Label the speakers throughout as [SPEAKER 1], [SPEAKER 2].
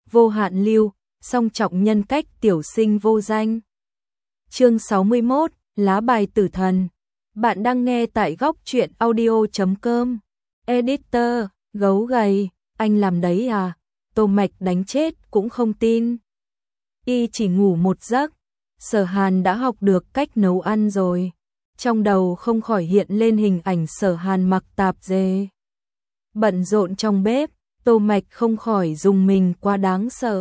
[SPEAKER 1] vô hạn lưu, song trọng nhân cách tiểu sinh vô danh. Chương 61, lá bài tử thần. Bạn đang nghe tại góc truyện audio.com. Editor, gấu gầy, anh làm đấy à? Tô Mạch đánh chết cũng không tin. Y chỉ ngủ một giấc, Sở Hàn đã học được cách nấu ăn rồi. Trong đầu không khỏi hiện lên hình ảnh Sở Hàn mặc tạp dề, bận rộn trong bếp. Tô Mạch không khỏi dùng mình quá đáng sợ.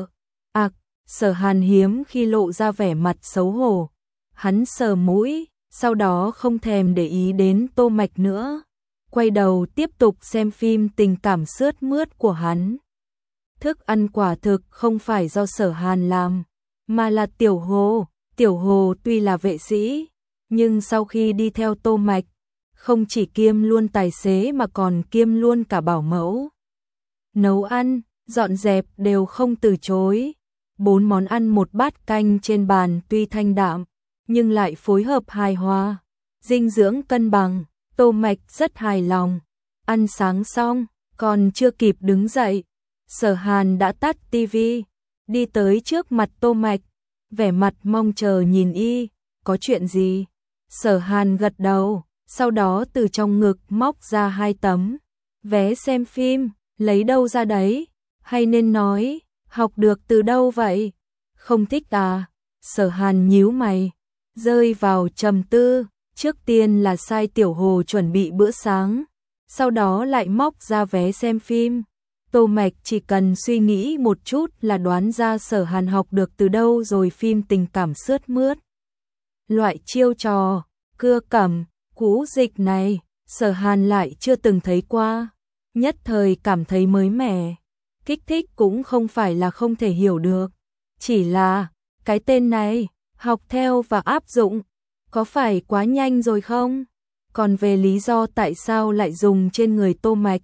[SPEAKER 1] Sở Hàn hiếm khi lộ ra vẻ mặt xấu hổ. Hắn sờ mũi, sau đó không thèm để ý đến Tô Mạch nữa, quay đầu tiếp tục xem phim tình cảm sướt mướt của hắn. Thức ăn quả thực không phải do Sở Hàn làm, mà là Tiểu Hồ. Tiểu Hồ tuy là vệ sĩ, nhưng sau khi đi theo Tô Mạch, không chỉ kiêm luôn tài xế mà còn kiêm luôn cả bảo mẫu. Nấu ăn, dọn dẹp đều không từ chối. 4 món ăn một bát canh trên bàn tuy thanh đạm, nhưng lại phối hợp hài hòa, dinh dưỡng cân bằng. Tô Mạch rất hài lòng. Ăn sáng xong, còn chưa kịp đứng dậy, Sở Hàn đã tắt tivi, đi tới trước mặt Tô Mạch, vẻ mặt mong chờ nhìn y. Có chuyện gì? Sở Hàn gật đầu, sau đó từ trong ngực móc ra 2 tấm vé xem phim. Lấy đâu ra đấy? Hay nên nói, học được từ đâu vậy? Không thích à? Sở Hàn nhíu mày, rơi vào trầm tư. Trước tiên là sai Tiểu Hồ chuẩn bị bữa sáng, sau đó lại móc ra vé xem phim. Tô Mạch chỉ cần suy nghĩ một chút là đoán ra Sở Hàn học được từ đâu rồi. Phim tình cảm sướt mướt, loại chiêu trò, cưa cẩm, cú dịch này, Sở Hàn lại chưa từng thấy qua. Nhất thời cảm thấy mới mẻ, kích thích cũng không phải là không thể hiểu được. Chỉ là, cái tên này, học theo và áp dụng, có phải quá nhanh rồi không? Còn về lý do tại sao lại dùng trên người Tô Mạch,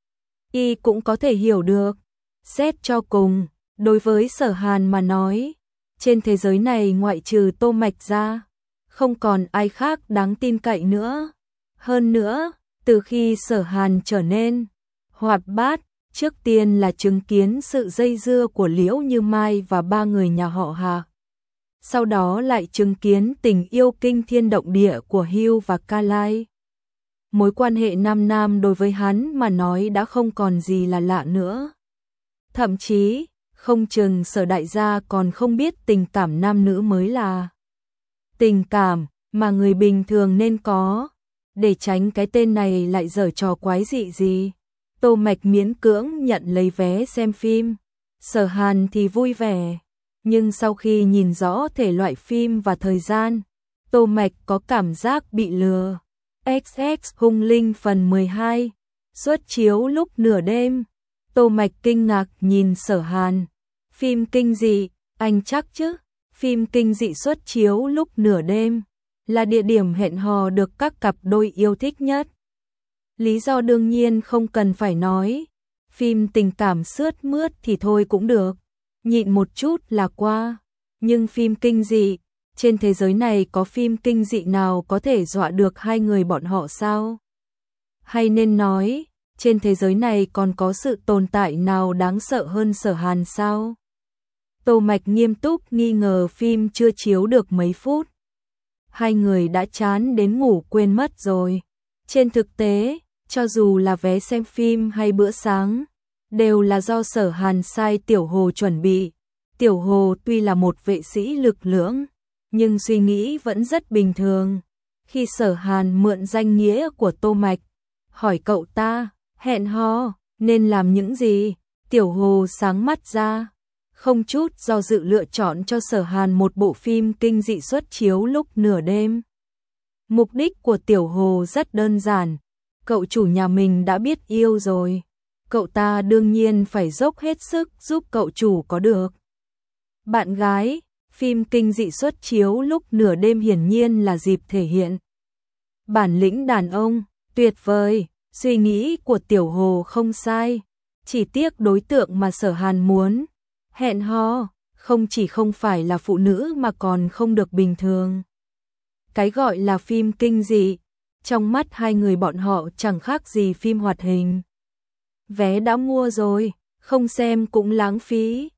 [SPEAKER 1] y cũng có thể hiểu được. Xét cho cùng, đối với Sở Hàn mà nói, trên thế giới này ngoại trừ Tô Mạch ra, không còn ai khác đáng tin cậy nữa. Hơn nữa, từ khi Sở Hàn trở nên hoạt bát, trước tiên là chứng kiến sự dây dưa của Liễu Như Mai và 3 người nhà họ Hà. Sau đó lại chứng kiến tình yêu kinh thiên động địa của Hưu và Ca Lai. Mối quan hệ nam nam đối với hắn mà nói đã không còn gì là lạ nữa. Thậm chí, không chừng Sở đại gia còn không biết tình cảm nam nữ mới là tình cảm mà người bình thường nên có. Để tránh cái tên này lại giở trò quái dị gì, Tô Mạch miễn cưỡng nhận lấy vé xem phim. Sở Hàn thì vui vẻ, nhưng sau khi nhìn rõ thể loại phim và thời gian, Tô Mạch có cảm giác bị lừa. XX Hung Linh phần 12, xuất chiếu lúc nửa đêm. Tô Mạch kinh ngạc nhìn Sở Hàn. Phim kinh dị, anh chắc chứ? Phim kinh dị xuất chiếu lúc nửa đêm, là địa điểm hẹn hò được các cặp đôi yêu thích nhất. Lý do đương nhiên không cần phải nói. Phim tình cảm sướt mướt thì thôi cũng được, nhịn một chút là qua. Nhưng phim kinh dị, trên thế giới này có phim kinh dị nào có thể dọa được hai người bọn họ sao? Hay nên nói, trên thế giới này còn có sự tồn tại nào đáng sợ hơn Sở Hàn sao? Tô Mạch nghiêm túc nghi ngờ. Phim chưa chiếu được mấy phút, hai người đã chán đến ngủ quên mất rồi. Trên thực tế, cho dù là vé xem phim hay bữa sáng, đều là do Sở Hàn sai Tiểu Hồ chuẩn bị. Tiểu Hồ tuy là một vệ sĩ lực lưỡng, nhưng suy nghĩ vẫn rất bình thường. Khi Sở Hàn mượn danh nghĩa của Tô Mạch, hỏi cậu ta, hẹn hò, nên làm những gì? Tiểu Hồ sáng mắt ra, không chút do dự lựa chọn cho Sở Hàn một bộ phim kinh dị xuất chiếu lúc nửa đêm. Mục đích của Tiểu Hồ rất đơn giản, cậu chủ nhà mình đã biết yêu rồi, cậu ta đương nhiên phải dốc hết sức giúp cậu chủ có được bạn gái. Phim kinh dị xuất chiếu lúc nửa đêm hiển nhiên là dịp thể hiện bản lĩnh đàn ông, tuyệt vời. Suy nghĩ của Tiểu Hồ không sai, chỉ tiếc đối tượng mà Sở Hàn muốn hẹn hò không chỉ không phải là phụ nữ mà còn không được bình thường. Cái gọi là phim kinh dị, trong mắt hai người bọn họ chẳng khác gì phim hoạt hình. Vé đã mua rồi, không xem cũng lãng phí.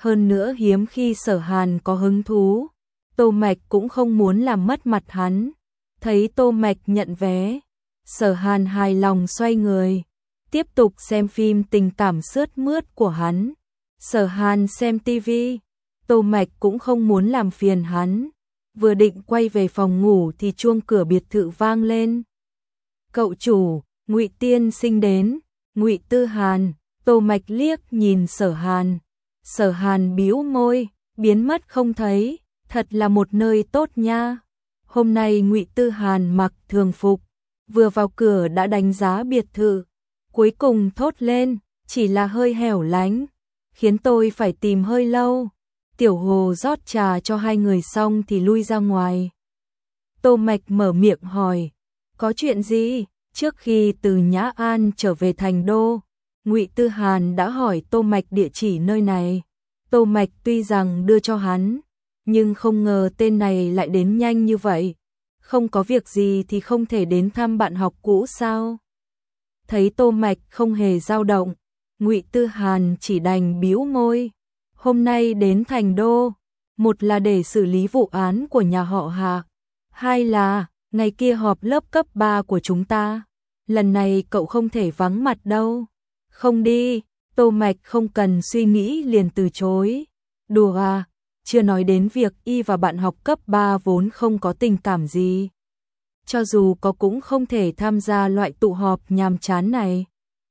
[SPEAKER 1] hơn nữa hiếm khi Sở Hàn có hứng thú. Tô Mạch cũng không muốn làm mất mặt hắn. Thấy Tô Mạch nhận vé, Sở Hàn hài lòng xoay người, tiếp tục xem phim tình cảm sướt mướt của hắn. Sở Hàn xem tivi, Tô Mạch cũng không muốn làm phiền hắn. Vừa định quay về phòng ngủ thì chuông cửa biệt thự vang lên. Cậu chủ, Ngụy tiên sinh đến. Ngụy Tư Hàn. Tô Mạch liếc nhìn Sở Hàn. Sở Hàn bĩu môi, biến mất không thấy, thật là một nơi tốt nha. Hôm nay Ngụy Tư Hàn mặc thường phục, vừa vào cửa đã đánh giá biệt thự, cuối cùng thốt lên, chỉ là hơi hẻo lánh, khiến tôi phải tìm hơi lâu. Tiểu Hồ rót trà cho hai người xong thì lui ra ngoài. Tô Mạch mở miệng hỏi, có chuyện gì? Trước khi từ Nhã An trở về thành đô, Ngụy Tư Hàn đã hỏi Tô Mạch địa chỉ nơi này. Tô Mạch tuy rằng đưa cho hắn, nhưng không ngờ tên này lại đến nhanh như vậy. Không có việc gì thì không thể đến thăm bạn học cũ sao? Thấy Tô Mạch không hề dao động, Ngụy Tư Hàn chỉ đành bĩu môi. Hôm nay đến thành đô, một là để xử lý vụ án của nhà họ Hạ, hai là ngày kia họp lớp cấp 3 của chúng ta. Lần này cậu không thể vắng mặt đâu. Không đi. Tô Mạch không cần suy nghĩ liền từ chối. Đùa à, chưa nói đến việc y và bạn học cấp 3 vốn không có tình cảm gì. Cho dù có cũng không thể tham gia loại tụ họp nhàm chán này.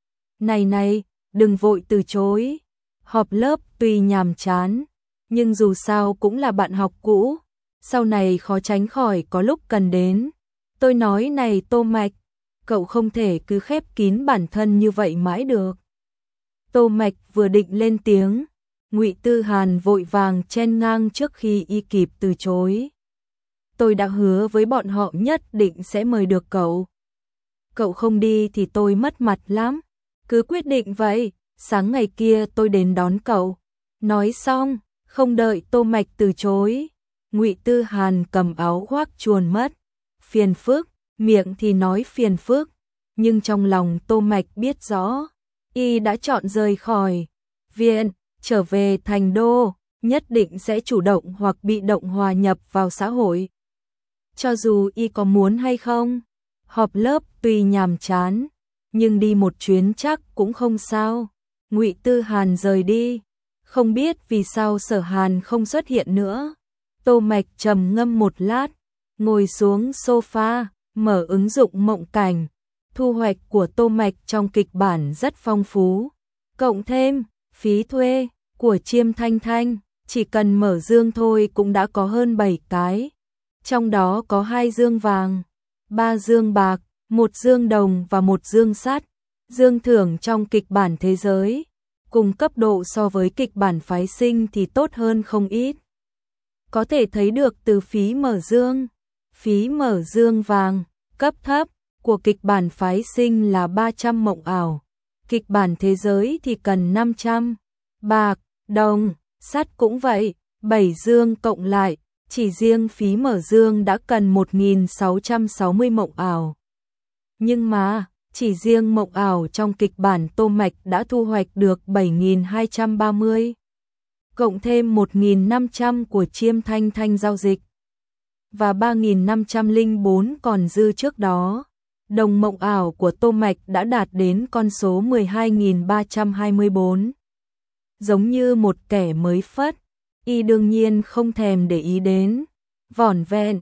[SPEAKER 1] Này, đừng vội từ chối. Họp lớp tuy nhàm chán, nhưng dù sao cũng là bạn học cũ. Sau này khó tránh khỏi có lúc cần đến. Tôi nói này Tô Mạch, cậu không thể cứ khép kín bản thân như vậy mãi được. Tô Mạch vừa định lên tiếng, Ngụy Tư Hàn vội vàng chen ngang trước khi y kịp từ chối. Tôi đã hứa với bọn họ nhất định sẽ mời được cậu. Cậu không đi thì tôi mất mặt lắm. Cứ quyết định vậy, sáng ngày kia tôi đến đón cậu. Nói xong, không đợi Tô Mạch từ chối, Ngụy Tư Hàn cầm áo khoác chuồn mất. Phiền phức, miệng thì nói phiền phức, nhưng trong lòng Tô Mạch biết rõ, y đã chọn rời khỏi viện, trở về thành đô, nhất định sẽ chủ động hoặc bị động hòa nhập vào xã hội. Cho dù y có muốn hay không, họp lớp tuy nhàm chán, nhưng đi một chuyến chắc cũng không sao. Ngụy Tư Hàn rời đi, không biết vì sao Sở Hàn không xuất hiện nữa. Tô Mạch trầm ngâm một lát, ngồi xuống sofa, mở ứng dụng mộng cảnh. Thu hoạch của Tô Mạch trong kịch bản rất phong phú. Cộng thêm phí thuê của Chiêm Thanh Thanh, chỉ cần mở dương thôi cũng đã có hơn 7 cái. Trong đó có 2 dương vàng, 3 dương bạc, 1 dương đồng và 1 dương sắt. Dương thưởng trong kịch bản thế giới, cùng cấp độ so với kịch bản phái sinh thì tốt hơn không ít. Có thể thấy được từ phí mở dương vàng, cấp thấp, của kịch bản phái sinh là 300 mộng ảo. Kịch bản thế giới thì cần 500. Bạc, đồng, sắt cũng vậy, 7 dương cộng lại, chỉ riêng phí mở dương đã cần 1660 mộng ảo. Nhưng mà, chỉ riêng mộng ảo trong kịch bản Tô Mạch đã thu hoạch được 7230. Cộng thêm 1500 của Chiêm Thanh Thanh giao dịch. Và 3504 còn dư trước đó. Đồng mộng ảo của Tô Mạch đã đạt đến con số 12.324. Giống như một kẻ mới phất, y đương nhiên không thèm để ý đến. Vỏn vẹn,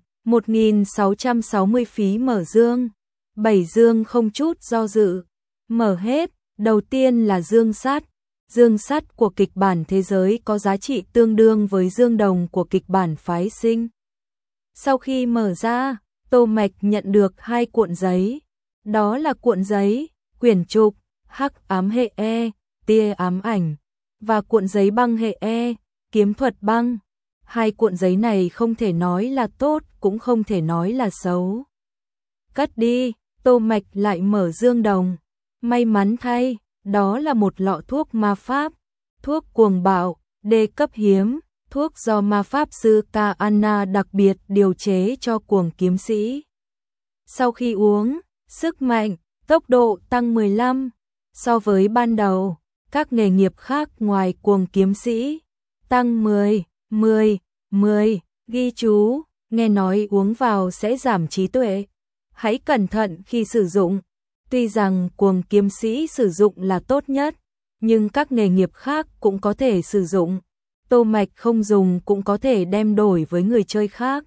[SPEAKER 1] 1660 phí mở dương. 7 dương không chút do dự. Mở hết, đầu tiên là dương sắt. Dương sắt của kịch bản thế giới có giá trị tương đương với dương đồng của kịch bản phái sinh. Sau khi mở ra, Tô Mạch nhận được 2 cuộn giấy. Đó là cuộn giấy, quyển trục, hắc ám hệ E, tia ám ảnh, và cuộn giấy băng hệ E, kiếm thuật băng. 2 cuộn giấy này không thể nói là tốt, cũng không thể nói là xấu. Cất đi, Tô Mạch lại mở dương đồng. May mắn thay, đó là một lọ thuốc ma pháp, thuốc cuồng bạo, đê cấp hiếm, thuốc do ma pháp sư Ka Anna đặc biệt điều chế cho cuồng kiếm sĩ. Sau khi uống, sức mạnh, tốc độ tăng 15. So với ban đầu, các nghề nghiệp khác ngoài cuồng kiếm sĩ, tăng 10, 10, 10, ghi chú, nghe nói uống vào sẽ giảm trí tuệ. Hãy cẩn thận khi sử dụng. Tuy rằng cuồng kiếm sĩ sử dụng là tốt nhất, nhưng các nghề nghiệp khác cũng có thể sử dụng. Tô Mạch không dùng cũng có thể đem đổi với người chơi khác.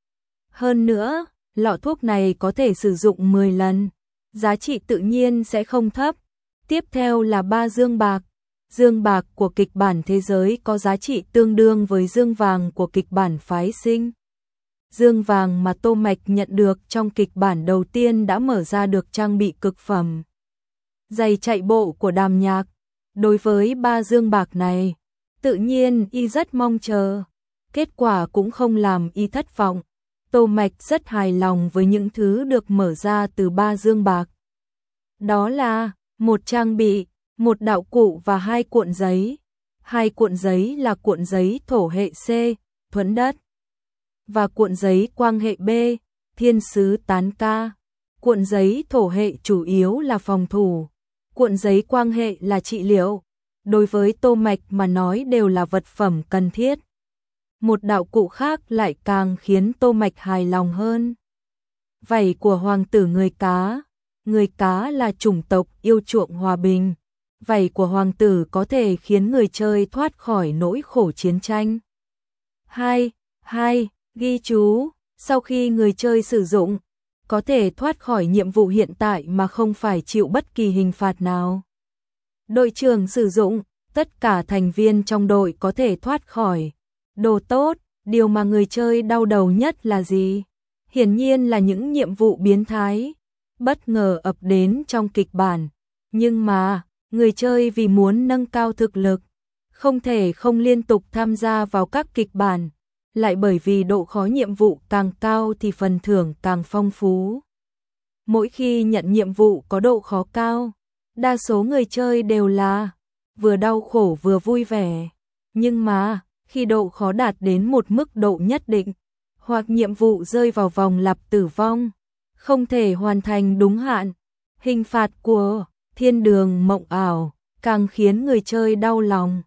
[SPEAKER 1] Hơn nữa, lọ thuốc này có thể sử dụng 10 lần, giá trị tự nhiên sẽ không thấp. Tiếp theo là 3 dương bạc. Dương bạc của kịch bản thế giới có giá trị tương đương với dương vàng của kịch bản phái sinh. Dương vàng mà Tô Mạch nhận được trong kịch bản đầu tiên đã mở ra được trang bị cực phẩm. Giày chạy bộ của Đàm Nhạc. Đối với 3 dương bạc này, tự nhiên y rất mong chờ. Kết quả cũng không làm y thất vọng. Tô Mạch rất hài lòng với những thứ được mở ra từ 3 dương bạc. Đó là một trang bị, một đạo cụ và 2 cuộn giấy. 2 cuộn giấy là cuộn giấy thổ hệ C, thuẫn đất, và cuộn giấy quang hệ B, thiên sứ tán ca. Cuộn giấy thổ hệ chủ yếu là phòng thủ, cuộn giấy quang hệ là trị liệu. Đối với Tô Mạch mà nói đều là vật phẩm cần thiết. Một đạo cụ khác lại càng khiến Tô Mạch hài lòng hơn. Vảy của hoàng tử người cá. Người cá là chủng tộc yêu chuộng hòa bình. Vảy của hoàng tử có thể khiến người chơi thoát khỏi nỗi khổ chiến tranh. 2. Ghi chú, sau khi người chơi sử dụng, có thể thoát khỏi nhiệm vụ hiện tại mà không phải chịu bất kỳ hình phạt nào. Đội trưởng sử dụng, tất cả thành viên trong đội có thể thoát khỏi. Đồ tốt, điều mà người chơi đau đầu nhất là gì? Hiển nhiên là những nhiệm vụ biến thái, bất ngờ ập đến trong kịch bản. Nhưng mà, người chơi vì muốn nâng cao thực lực, không thể không liên tục tham gia vào các kịch bản. Lại bởi vì độ khó nhiệm vụ càng cao thì phần thưởng càng phong phú. Mỗi khi nhận nhiệm vụ có độ khó cao, đa số người chơi đều là vừa đau khổ vừa vui vẻ. Nhưng mà, khi độ khó đạt đến một mức độ nhất định, hoặc nhiệm vụ rơi vào vòng lặp tử vong, không thể hoàn thành đúng hạn, hình phạt của thiên đường mộng ảo càng khiến người chơi đau lòng.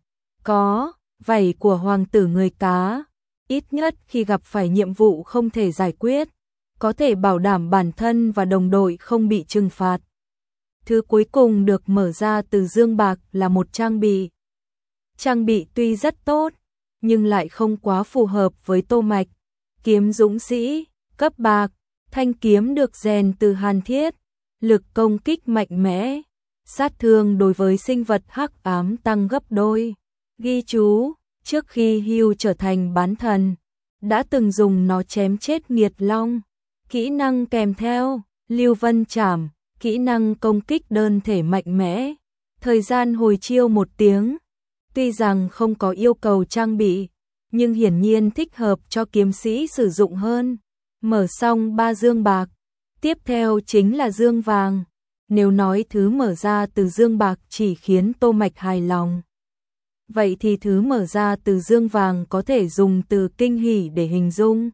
[SPEAKER 1] Có vảy của hoàng tử người cá, ít nhất khi gặp phải nhiệm vụ không thể giải quyết, có thể bảo đảm bản thân và đồng đội không bị trừng phạt. Thứ cuối cùng được mở ra từ dương bạc là một trang bị. Trang bị tuy rất tốt, nhưng lại không quá phù hợp với Tô Mạch. Kiếm dũng sĩ, cấp bạc, thanh kiếm được rèn từ hàn thiết, lực công kích mạnh mẽ, sát thương đối với sinh vật hắc ám tăng gấp đôi. Ghi chú, trước khi Hugh trở thành bán thần, đã từng dùng nó chém chết Nghiệt Long. Kỹ năng kèm theo, Lưu Vân Trảm, kỹ năng công kích đơn thể mạnh mẽ, thời gian hồi chiêu 1 tiếng. Tuy rằng không có yêu cầu trang bị, nhưng hiển nhiên thích hợp cho kiếm sĩ sử dụng hơn. Mở xong 3 dương bạc, tiếp theo chính là dương vàng. Nếu nói thứ mở ra từ dương bạc chỉ khiến Tô Mạch hài lòng, vậy thì thứ mở ra từ dương vàng có thể dùng từ kinh hỉ để hình dung.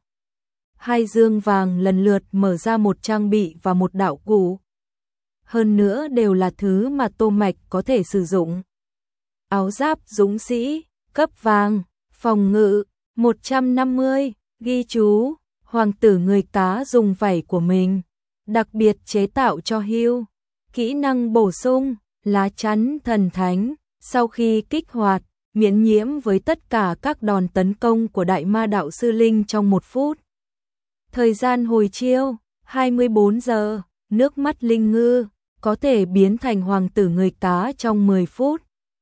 [SPEAKER 1] 2 dương vàng lần lượt mở ra một trang bị và một đạo cụ. Hơn nữa đều là thứ mà Tô Mạch có thể sử dụng. Áo giáp dũng sĩ, cấp vàng, phòng ngự, 150, ghi chú, hoàng tử người cá dùng vảy của mình, đặc biệt chế tạo cho Hugh. Kỹ năng bổ sung, lá chắn thần thánh, sau khi kích hoạt, miễn nhiễm với tất cả các đòn tấn công của đại ma đạo sư Linh trong 1 phút. Thời gian hồi chiêu, 24 giờ, nước mắt Linh Ngư, có thể biến thành hoàng tử người cá trong 10 phút.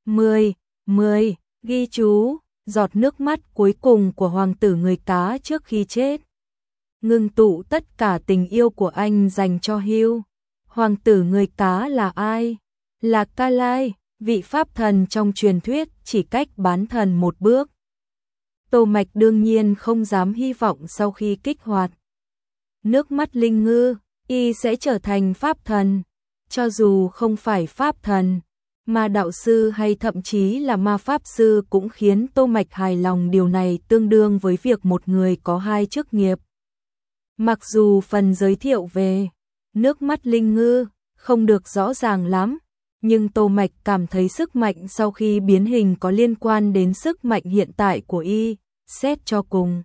[SPEAKER 1] 10, ghi chú, giọt nước mắt cuối cùng của hoàng tử người cá trước khi chết. Ngưng tụ tất cả tình yêu của anh dành cho Hugh. Hoàng tử người cá là ai? Là Kalai, vị pháp thần trong truyền thuyết chỉ cách bán thần 1 bước. Tô Mạch đương nhiên không dám hy vọng sau khi kích hoạt nước mắt Linh Ngư, y sẽ trở thành pháp thần. Cho dù không phải pháp thần, mà đạo sư hay thậm chí là ma pháp sư cũng khiến Tô Mạch hài lòng. Điều này tương đương với việc một người có 2 chức nghiệp. Mặc dù phần giới thiệu về nước mắt Linh Ngư không được rõ ràng lắm, Nhưng Tô Mạch cảm thấy sức mạnh sau khi biến hình có liên quan đến sức mạnh hiện tại của y, xét cho cùng.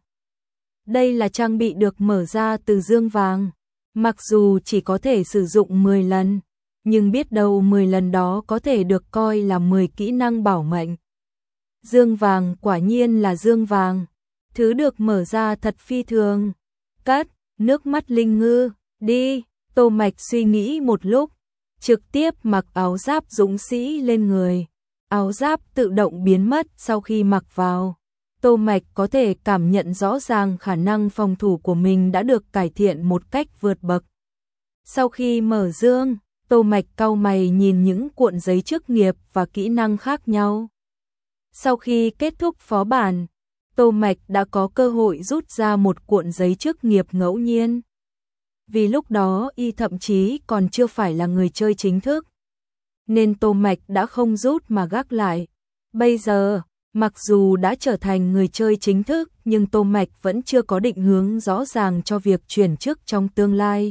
[SPEAKER 1] Đây là trang bị được mở ra từ dương vàng, mặc dù chỉ có thể sử dụng 10 lần, nhưng biết đâu 10 lần đó có thể được coi là 10 kỹ năng bảo mệnh. Dương vàng quả nhiên là dương vàng, thứ được mở ra thật phi thường. Cắt, nước mắt Linh Ngư, đi, Tô Mạch suy nghĩ một lúc, trực tiếp mặc áo giáp dũng sĩ lên người. Áo giáp tự động biến mất sau khi mặc vào. Tô Mạch có thể cảm nhận rõ ràng khả năng phòng thủ của mình đã được cải thiện một cách vượt bậc. Sau khi mở dương, Tô Mạch cau mày nhìn những cuộn giấy chức nghiệp và kỹ năng khác nhau. Sau khi kết thúc phó bản, Tô Mạch đã có cơ hội rút ra một cuộn giấy chức nghiệp ngẫu nhiên. Vì lúc đó y thậm chí còn chưa phải là người chơi chính thức, nên Tô Mạch đã không rút mà gác lại. Bây giờ, mặc dù đã trở thành người chơi chính thức, nhưng Tô Mạch vẫn chưa có định hướng rõ ràng cho việc chuyển chức trong tương lai.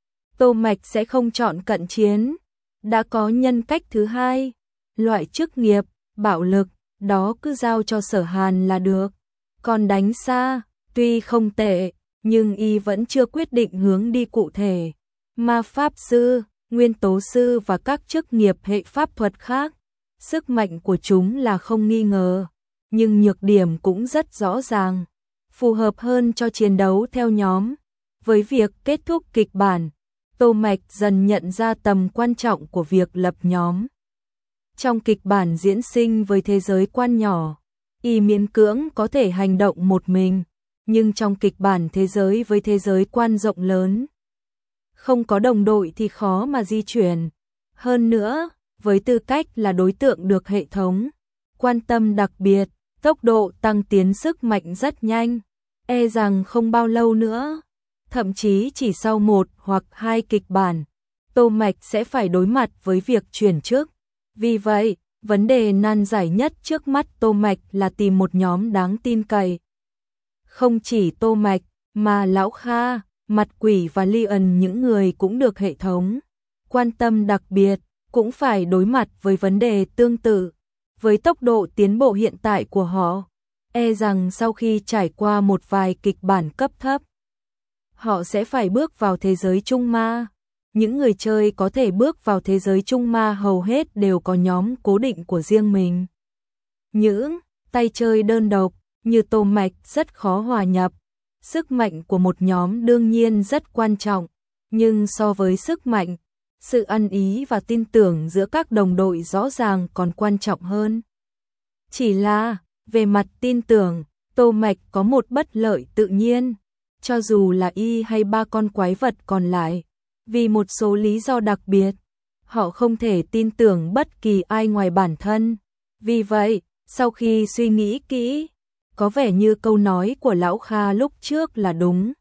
[SPEAKER 1] Tô Mạch sẽ không chọn cận chiến, đã có nhân cách thứ hai, loại chức nghiệp, bạo lực, đó cứ giao cho Sở Hàn là được. Còn đánh xa, tuy không tệ, nhưng y vẫn chưa quyết định hướng đi cụ thể. Ma pháp sư, nguyên tố sư và các chức nghiệp hệ pháp thuật khác, sức mạnh của chúng là không nghi ngờ, nhưng nhược điểm cũng rất rõ ràng, phù hợp hơn cho chiến đấu theo nhóm. Với việc kết thúc kịch bản, Tô Mạch dần nhận ra tầm quan trọng của việc lập nhóm. Trong kịch bản diễn sinh với thế giới quan nhỏ, y miễn cưỡng có thể hành động một mình, nhưng trong kịch bản thế giới với thế giới quan rộng lớn, không có đồng đội thì khó mà di chuyển. Hơn nữa, với tư cách là đối tượng được hệ thống quan tâm đặc biệt, tốc độ tăng tiến sức mạnh rất nhanh, e rằng không bao lâu nữa, thậm chí chỉ sau 1 hoặc 2 kịch bản, Tô Mạch sẽ phải đối mặt với việc chuyển chức. Vì vậy, vấn đề nan giải nhất trước mắt Tô Mạch là tìm một nhóm đáng tin cậy. Không chỉ Tô Mạch, mà Lão Kha, Mặt Quỷ và Lion, những người cũng được hệ thống quan tâm đặc biệt, cũng phải đối mặt với vấn đề tương tự. Với tốc độ tiến bộ hiện tại của họ, e rằng sau khi trải qua một vài kịch bản cấp thấp, họ sẽ phải bước vào thế giới Trung Ma. Những người chơi có thể bước vào thế giới Trung Ma hầu hết đều có nhóm cố định của riêng mình. Những tay chơi đơn độc như Tô Mạch rất khó hòa nhập. Sức mạnh của một nhóm đương nhiên rất quan trọng, nhưng so với sức mạnh, sự ăn ý và tin tưởng giữa các đồng đội rõ ràng còn quan trọng hơn. Chỉ là, về mặt tin tưởng, Tô Mạch có một bất lợi tự nhiên, cho dù là y hay 3 con quái vật còn lại. Vì một số lý do đặc biệt, họ không thể tin tưởng bất kỳ ai ngoài bản thân. Vì vậy, sau khi suy nghĩ kỹ, có vẻ như câu nói của Lão Kha lúc trước là đúng.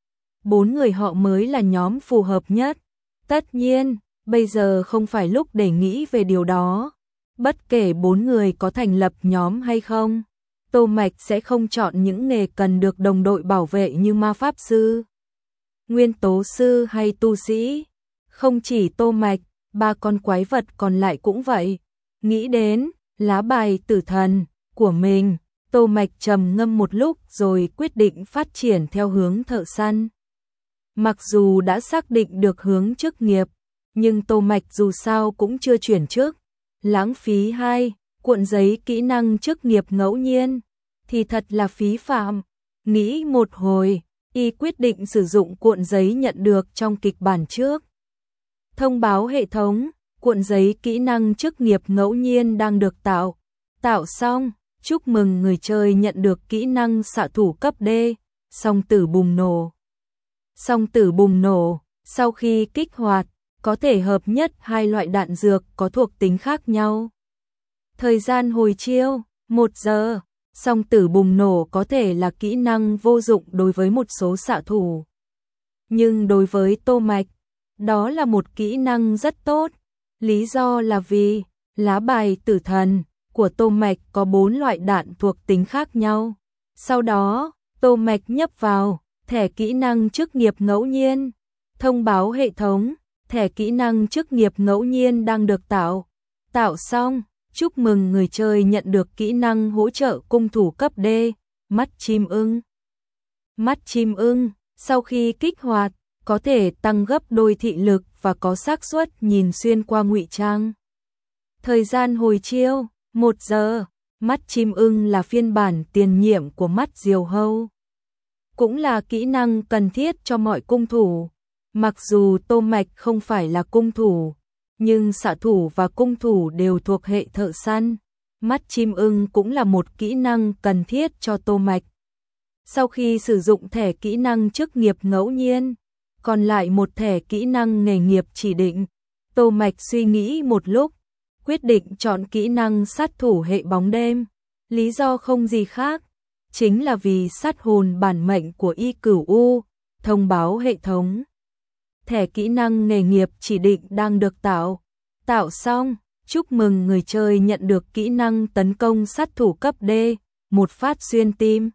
[SPEAKER 1] 4 người họ mới là nhóm phù hợp nhất. Tất nhiên, bây giờ không phải lúc để nghĩ về điều đó. Bất kể 4 người có thành lập nhóm hay không, Tô Mạch sẽ không chọn những nghề cần được đồng đội bảo vệ như ma pháp sư, nguyên tố sư hay tu sĩ. Không chỉ Tô Mạch, 3 con quái vật còn lại cũng vậy. Nghĩ đến lá bài tử thần của mình, Tô Mạch trầm ngâm một lúc rồi quyết định phát triển theo hướng thợ săn. Mặc dù đã xác định được hướng chức nghiệp, nhưng Tô Mạch dù sao cũng chưa chuyển chức. Lãng phí 2 cuộn giấy kỹ năng chức nghiệp ngẫu nhiên thì thật là phí phạm. Nghĩ một hồi, y quyết định sử dụng cuộn giấy nhận được trong kịch bản trước. Thông báo hệ thống, cuộn giấy kỹ năng chức nghiệp ngẫu nhiên đang được tạo. Tạo xong, chúc mừng người chơi nhận được kỹ năng xạ thủ cấp D, song tử bùng nổ. Song tử bùng nổ, sau khi kích hoạt, có thể hợp nhất 2 loại đạn dược có thuộc tính khác nhau. Thời gian hồi chiêu, 1 giờ. Song tử bùng nổ có thể là kỹ năng vô dụng đối với một số xạ thủ. Nhưng đối với Tô Mạch, đó là một kỹ năng rất tốt. Lý do là vì lá bài tử thần của Tô Mạch có 4 loại đạn thuộc tính khác nhau. Sau đó, Tô Mạch nhấp vào thẻ kỹ năng chức nghiệp ngẫu nhiên. Thông báo hệ thống, thẻ kỹ năng chức nghiệp ngẫu nhiên đang được tạo. Tạo xong, chúc mừng người chơi nhận được kỹ năng hỗ trợ cung thủ cấp D, mắt chim ưng. Mắt chim ưng, sau khi kích hoạt, có thể tăng gấp đôi thị lực và có xác suất nhìn xuyên qua ngụy trang. Thời gian hồi chiêu, 1 giờ. Mắt chim ưng là phiên bản tiền nhiệm của mắt diều hâu. Cũng là kỹ năng cần thiết cho mọi cung thủ. Mặc dù Tô Mạch không phải là cung thủ, nhưng xạ thủ và cung thủ đều thuộc hệ thợ săn. Mắt chim ưng cũng là một kỹ năng cần thiết cho Tô Mạch. Sau khi sử dụng thẻ kỹ năng chức nghiệp ngẫu nhiên, còn lại một thẻ kỹ năng nghề nghiệp chỉ định, Tô Mạch suy nghĩ một lúc, quyết định chọn kỹ năng sát thủ hệ bóng đêm. Lý do không gì khác, chính là vì sát hồn bản mệnh của Y Cửu U, thông báo hệ thống. Thẻ kỹ năng nghề nghiệp chỉ định đang được tạo. Tạo xong, chúc mừng người chơi nhận được kỹ năng tấn công sát thủ cấp D, một phát xuyên tim.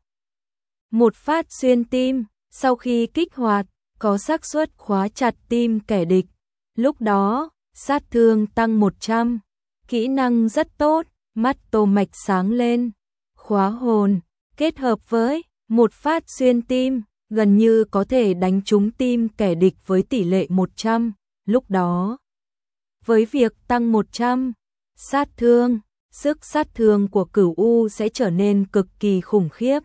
[SPEAKER 1] Một phát xuyên tim, sau khi kích hoạt, có xác suất khóa chặt tim kẻ địch. Lúc đó, sát thương tăng 100. Kỹ năng rất tốt, mắt Tô Mạch sáng lên. Khóa hồn, kết hợp với một phát xuyên tim, gần như có thể đánh trúng tim kẻ địch với tỷ lệ 100. Lúc đó, với việc tăng 100, sát thương, sức sát thương của Cửu U sẽ trở nên cực kỳ khủng khiếp.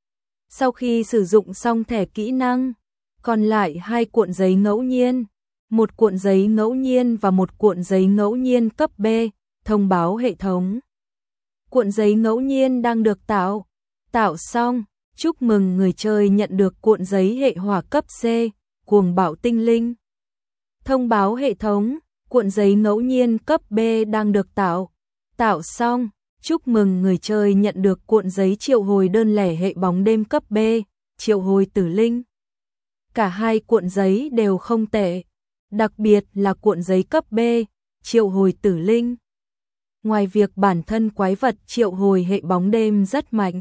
[SPEAKER 1] Sau khi sử dụng xong thẻ kỹ năng, còn lại 2 cuộn giấy ngẫu nhiên, một cuộn giấy ngẫu nhiên và một cuộn giấy ngẫu nhiên cấp B, thông báo hệ thống. Cuộn giấy ngẫu nhiên đang được tạo. Tạo xong, chúc mừng người chơi nhận được cuộn giấy hệ hỏa cấp C, cuồng bạo tinh linh. Thông báo hệ thống, cuộn giấy ngẫu nhiên cấp B đang được tạo. Tạo xong, chúc mừng người chơi nhận được cuộn giấy triệu hồi đơn lẻ hệ bóng đêm cấp B, triệu hồi tử linh. Cả 2 cuộn giấy đều không tệ, đặc biệt là cuộn giấy cấp B, triệu hồi tử linh. Ngoài việc bản thân quái vật triệu hồi hệ bóng đêm rất mạnh,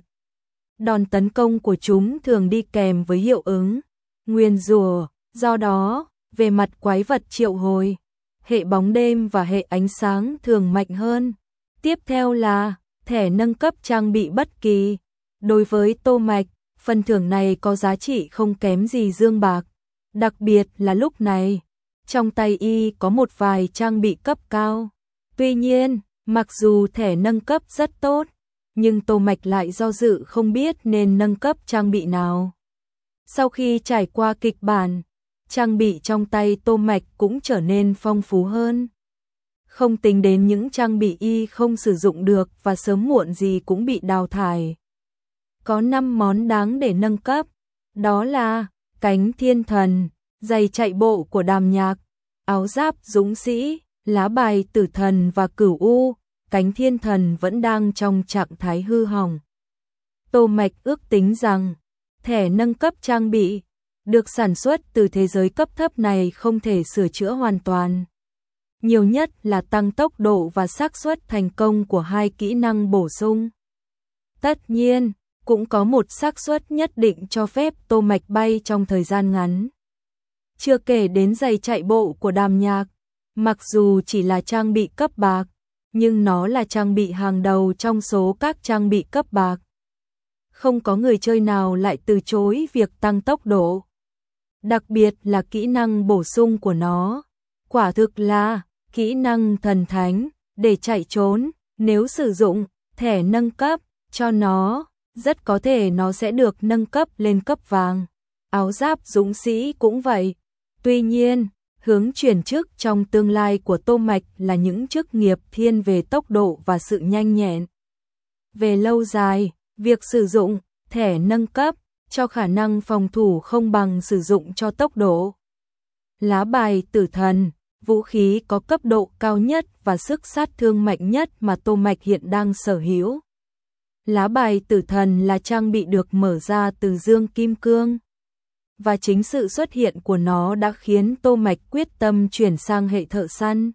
[SPEAKER 1] đòn tấn công của chúng thường đi kèm với hiệu ứng nguyền rủa, do đó, về mặt quái vật triệu hồi, hệ bóng đêm và hệ ánh sáng thường mạnh hơn. Tiếp theo là thẻ nâng cấp trang bị bất kỳ. Đối với Tô Mạch, phần thưởng này có giá trị không kém gì dương bạc, đặc biệt là lúc này, trong tay y có một vài trang bị cấp cao. Tuy nhiên, mặc dù thẻ nâng cấp rất tốt, nhưng Tô Mạch lại do dự không biết nên nâng cấp trang bị nào. Sau khi trải qua kịch bản, trang bị trong tay Tô Mạch cũng trở nên phong phú hơn. Không tính đến những trang bị y không sử dụng được và sớm muộn gì cũng bị đào thải. Có 5 món đáng để nâng cấp, đó là cánh thiên thần, giày chạy bộ của Đàm Nhạc, áo giáp dũng sĩ, lá bài tử thần và Cửu U. Cánh thiên thần vẫn đang trong trạng thái hư hỏng. Tô Mạch ước tính rằng, thẻ nâng cấp trang bị, được sản xuất từ thế giới cấp thấp này không thể sửa chữa hoàn toàn. Nhiều nhất là tăng tốc độ và xác suất thành công của 2 kỹ năng bổ sung. Tất nhiên, cũng có một xác suất nhất định cho phép Tô Mạch bay trong thời gian ngắn. Chưa kể đến giày chạy bộ của Đàm Nhạc, mặc dù chỉ là trang bị cấp bạc, nhưng nó là trang bị hàng đầu trong số các trang bị cấp bạc. Không có người chơi nào lại từ chối việc tăng tốc độ. Đặc biệt là kỹ năng bổ sung của nó. Quả thực là kỹ năng thần thánh để chạy trốn. Nếu sử dụng thẻ nâng cấp cho nó, rất có thể nó sẽ được nâng cấp lên cấp vàng. Áo giáp dũng sĩ cũng vậy. Tuy nhiên, hướng chuyển chức trong tương lai của Tô Mạch là những chức nghiệp thiên về tốc độ và sự nhanh nhẹn. Về lâu dài, việc sử dụng thẻ nâng cấp cho khả năng phòng thủ không bằng sử dụng cho tốc độ. Lá bài tử thần, vũ khí có cấp độ cao nhất và sức sát thương mạnh nhất mà Tô Mạch hiện đang sở hữu. Lá bài tử thần là trang bị được mở ra từ dương kim cương. Và chính sự xuất hiện của nó đã khiến Tô Mạch quyết tâm chuyển sang hệ thợ săn.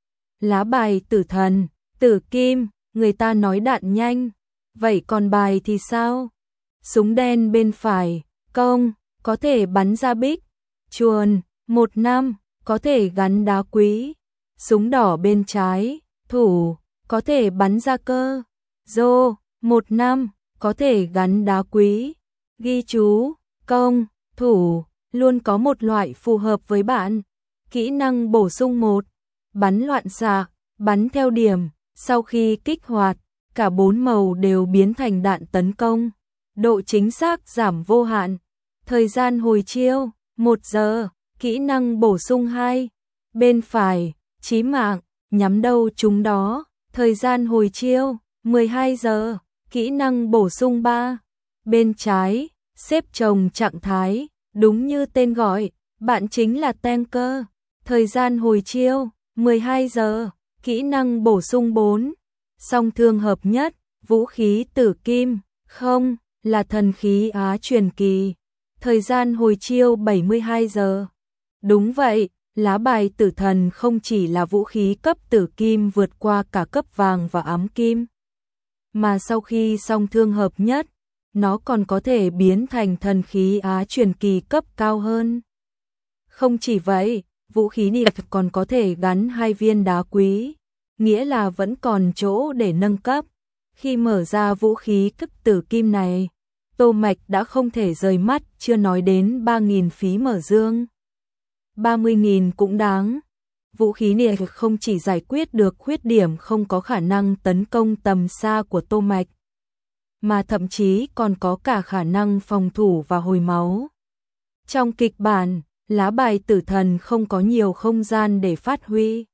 [SPEAKER 1] Lá bài tử thần, tử kim, người ta nói đạn nhanh. Vậy còn bài thì sao? Súng đen bên phải, công, có thể bắn ra bích. Chuồn, 1 năm, có thể gắn đá quý. Súng đỏ bên trái, thủ, có thể bắn ra cơ. Rô, 1 năm, có thể gắn đá quý. Ghi chú, công, thủ, luôn có một loại phù hợp với bạn. Kỹ năng bổ sung 1. Bắn loạn xạ, bắn theo điểm, sau khi kích hoạt, cả 4 màu đều biến thành đạn tấn công. Độ chính xác giảm vô hạn. Thời gian hồi chiêu, 1 giờ. Kỹ năng bổ sung 2. Bên phải, chí mạng, nhắm đâu trúng đó. Thời gian hồi chiêu, 12 giờ. Kỹ năng bổ sung 3. Bên trái, xếp chồng trạng thái, đúng như tên gọi, bạn chính là tanker. Thời gian hồi chiêu, 12 giờ. Kỹ năng bổ sung 4. Song thương hợp nhất, vũ khí tử kim, không, là thần khí Á truyền kỳ. Thời gian hồi chiêu 72 giờ. Đúng vậy, lá bài tử thần không chỉ là vũ khí cấp tử kim vượt qua cả cấp vàng và ám kim, mà sau khi song thương hợp nhất, nó còn có thể biến thành thần khí Á truyền kỳ cấp cao hơn. Không chỉ vậy, vũ khí này còn có thể gắn 2 viên đá quý, nghĩa là vẫn còn chỗ để nâng cấp. Khi mở ra vũ khí cấp tử kim này, Tô Mạch đã không thể rời mắt, chưa nói đến 3.000 phí mở dương. 30.000 cũng đáng. Vũ khí này không chỉ giải quyết được khuyết điểm không có khả năng tấn công tầm xa của Tô Mạch, mà thậm chí còn có cả khả năng phòng thủ và hồi máu. Trong kịch bản, lá bài tử thần không có nhiều không gian để phát huy.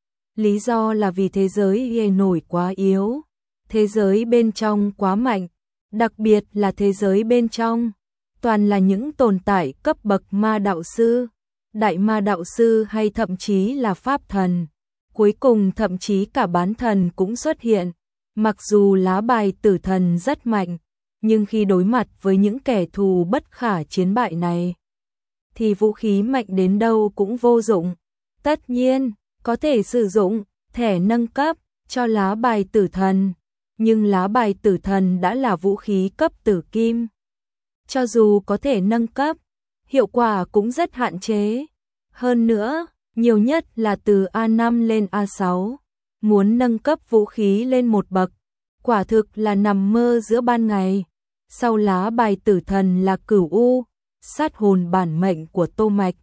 [SPEAKER 1] Lý do là vì thế giới nổi quá yếu, thế giới bên trong quá mạnh, đặc biệt là thế giới bên trong, toàn là những tồn tại cấp bậc ma đạo sư, đại ma đạo sư hay thậm chí là pháp thần. Cuối cùng thậm chí cả bán thần cũng xuất hiện. Mặc dù lá bài tử thần rất mạnh, nhưng khi đối mặt với những kẻ thù bất khả chiến bại này, thì vũ khí mạnh đến đâu cũng vô dụng. Tất nhiên, có thể sử dụng thẻ nâng cấp cho lá bài tử thần, nhưng lá bài tử thần đã là vũ khí cấp tử kim. Cho dù có thể nâng cấp, hiệu quả cũng rất hạn chế. Hơn nữa, nhiều nhất là từ A5 lên A6. Muốn nâng cấp vũ khí lên một bậc, quả thực là nằm mơ giữa ban ngày. Sau lá bài tử thần là Cửu U, sát hồn bản mệnh của Tô Mạch.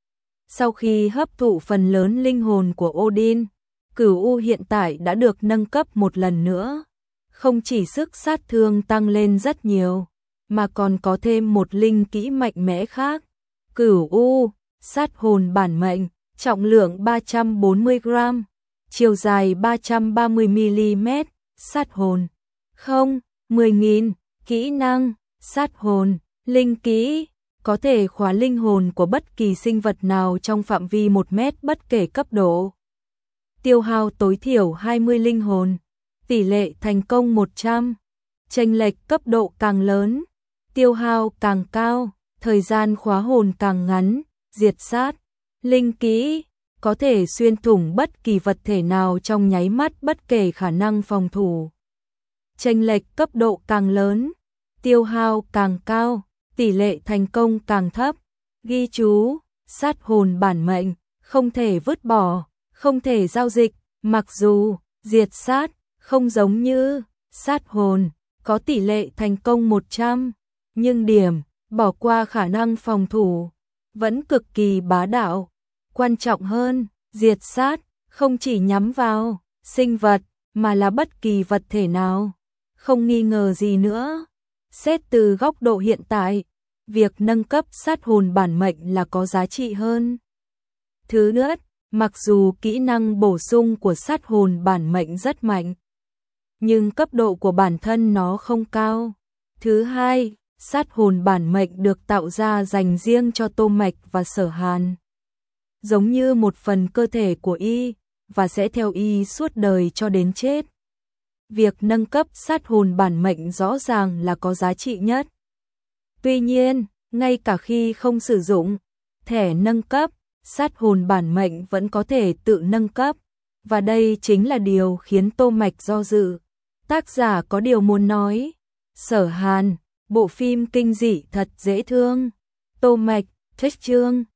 [SPEAKER 1] Sau khi hấp thụ phần lớn linh hồn của Odin, Cửu U hiện tại đã được nâng cấp một lần nữa. Không chỉ sức sát thương tăng lên rất nhiều, mà còn có thêm một linh kỹ mạnh mẽ khác. Cửu U, sát hồn bản mệnh, trọng lượng 340 gram, chiều dài 330 mm, sát hồn. Không, 10.000, kỹ năng, sát hồn, linh kỹ, có thể khóa linh hồn của bất kỳ sinh vật nào trong phạm vi 1 mét bất kể cấp độ. Tiêu hao tối thiểu 20 linh hồn, tỷ lệ thành công 100, chênh lệch cấp độ càng lớn, tiêu hao càng cao, thời gian khóa hồn càng ngắn, diệt sát, linh kỹ, có thể xuyên thủng bất kỳ vật thể nào trong nháy mắt bất kể khả năng phòng thủ. Chênh lệch cấp độ càng lớn, tiêu hao càng cao, tỷ lệ thành công càng thấp. Ghi chú, sát hồn bản mệnh, không thể vứt bỏ, không thể giao dịch, mặc dù diệt sát không giống như sát hồn, có tỷ lệ thành công 100, nhưng điểm bỏ qua khả năng phòng thủ vẫn cực kỳ bá đạo. Quan trọng hơn, diệt sát không chỉ nhắm vào sinh vật mà là bất kỳ vật thể nào, không nghi ngờ gì nữa. Xét từ góc độ hiện tại, việc nâng cấp sát hồn bản mệnh là có giá trị hơn. Thứ nữa, mặc dù kỹ năng bổ sung của sát hồn bản mệnh rất mạnh, nhưng cấp độ của bản thân nó không cao. Thứ hai, sát hồn bản mệnh được tạo ra dành riêng cho Tô Mạch và Sở Hàn, giống như một phần cơ thể của y, và sẽ theo y suốt đời cho đến chết. Việc nâng cấp sát hồn bản mệnh rõ ràng là có giá trị nhất. Tuy nhiên, ngay cả khi không sử dụng thẻ nâng cấp, sát hồn bản mệnh vẫn có thể tự nâng cấp, và đây chính là điều khiến Tô Mạch do dự. Tác giả có điều muốn nói. Sở Hàn, bộ phim kinh dị thật dễ thương. Tô Mạch, thích chương.